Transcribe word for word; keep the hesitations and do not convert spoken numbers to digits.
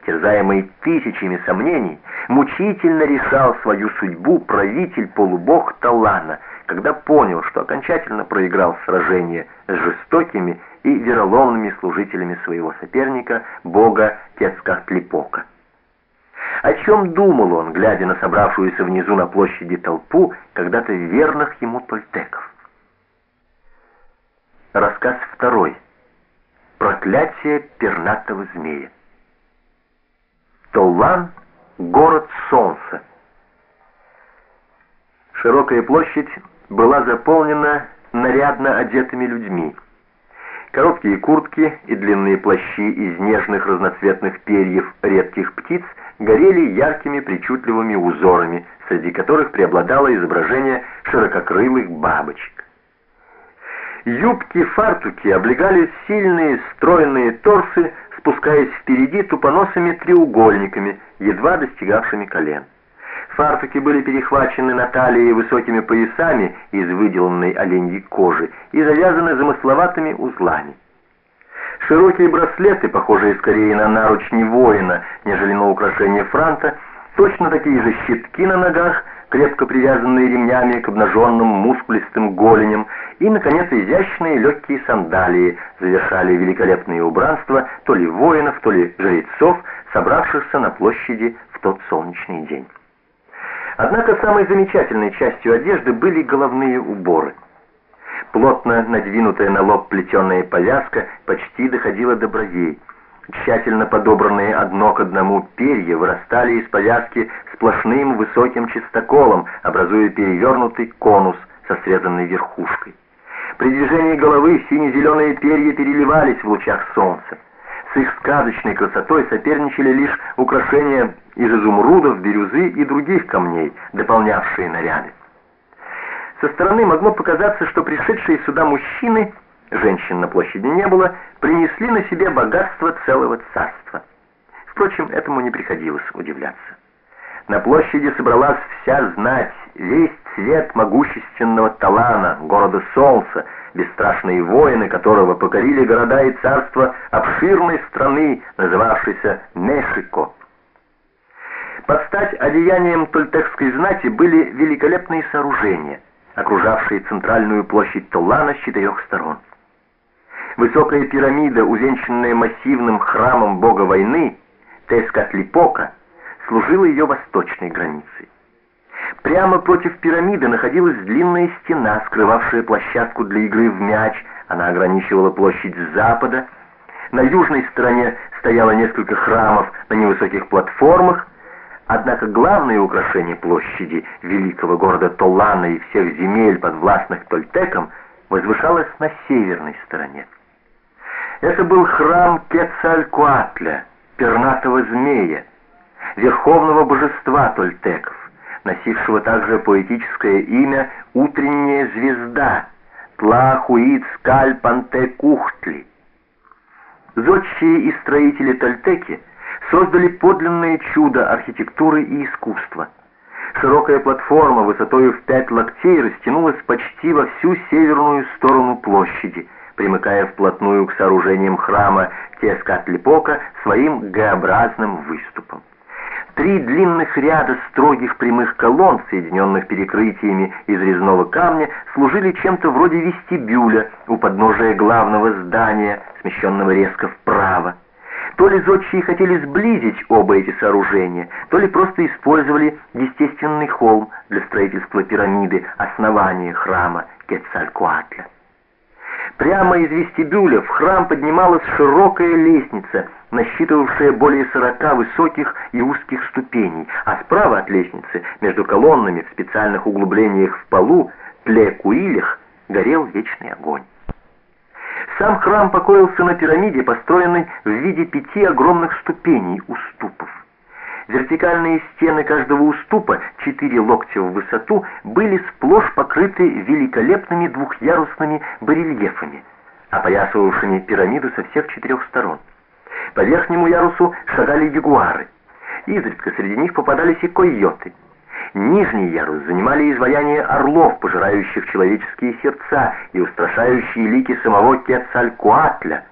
Терзаемый тысячами сомнений, мучительно решал свою судьбу правитель-полубог Талана, когда понял, что окончательно проиграл сражение с жестокими и вероломными служителями своего соперника, бога Тецкатлипока. О чем думал он, глядя на собравшуюся внизу на площади толпу когда-то верных ему тольтеков? Рассказ второй. Проклятие пернатого змея. Толлан — город солнца. Широкая площадь была заполнена нарядно одетыми людьми. Короткие куртки и длинные плащи из нежных разноцветных перьев редких птиц горели яркими причудливыми узорами, среди которых преобладало изображение ширококрылых бабочек. Юбки-фартуки облегали сильные стройные торсы, спускаясь впереди тупоносыми треугольниками, едва достигавшими колен. Фартуки были перехвачены на талии высокими поясами из выделанной оленьей кожи и завязаны замысловатыми узлами. Широкие браслеты, похожие скорее на наручни воина, нежели на украшение франта, точно такие же щитки на ногах, крепко привязанные ремнями к обнаженным мускулистым голеням, и, наконец, изящные легкие сандалии завершали великолепные убранства то ли воинов, то ли жрецов, собравшихся на площади в тот солнечный день. Однако самой замечательной частью одежды были головные уборы. Плотно надвинутая на лоб плетеная повязка почти доходила до бровей. Тщательно подобранные одно к одному перья вырастали из повязки сплошным высоким чистоколом, образуя перевернутый конус со срезанной верхушкой. При движении головы сине-зеленые перья переливались в лучах солнца. С их сказочной красотой соперничали лишь украшения из изумрудов, бирюзы и других камней, дополнявшие наряды. Со стороны могло показаться, что пришедшие сюда мужчины, женщин на площади не было, принесли на себе богатство целого царства. Впрочем, этому не приходилось удивляться. На площади собралась вся знать, весь цвет могущественного Талана, города солнца, бесстрашные воины которого покорили города и царства обширной страны, называвшейся Мешико. Под стать одеянием тольтекской знати были великолепные сооружения, окружавшие центральную площадь Толлана с четырех сторон. Высокая пирамида, увенчанная массивным храмом бога войны, Тецкатлипока, служила ее восточной границей. Прямо против пирамиды находилась длинная стена, скрывавшая площадку для игры в мяч. Она ограничивала площадь с запада. На южной стороне стояло несколько храмов на невысоких платформах. Однако главное украшение площади великого города Толлана и всех земель, подвластных тольтекам, возвышалось на северной стороне. Это был храм Кецалькоатля, пернатого змея, верховного божества тольтеков, носившего также поэтическое имя «Утренняя звезда» Тлахуицкальпантекухтли. Зодчие и строители тольтеки создали подлинное чудо архитектуры и искусства. Широкая платформа высотою в пять локтей растянулась почти во всю северную сторону площади, примыкая вплотную к сооружениям храма Тецкатлипока своим Г-образным выступом. Три длинных ряда строгих прямых колонн, соединенных перекрытиями из резного камня, служили чем-то вроде вестибюля у подножия главного здания, смещенного резко вправо. То ли зодчие хотели сблизить оба эти сооружения, то ли просто использовали естественный холм для строительства пирамиды, основания храма Кецалькоатля. Прямо из вестибюля в храм поднималась широкая лестница, насчитывавшая более сорока высоких и узких ступеней, а справа от лестницы, между колоннами в специальных углублениях в полу, тле-куилях, горел вечный огонь. Сам храм покоился на пирамиде, построенной в виде пяти огромных ступеней, уступов. Вертикальные стены каждого уступа, четыре локтя в высоту, были сплошь покрыты великолепными двухъярусными барельефами, опоясывавшими пирамиду со всех четырех сторон. По верхнему ярусу шагали ягуары. Изредка среди них попадались и койоты. Нижний ярус занимали изваяния орлов, пожирающих человеческие сердца, и устрашающие лики самого Кецалькоатля,